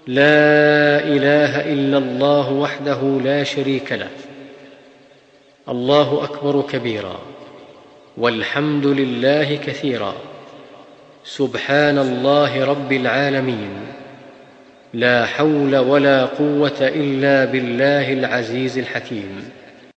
لا اله الا الله وحده لا شريك له. الله اكبر كبيرا، والحمد لله كثيرا، سبحان الله رب العالمين. لا حول ولا قوه الا بالله العزيز الحكيم.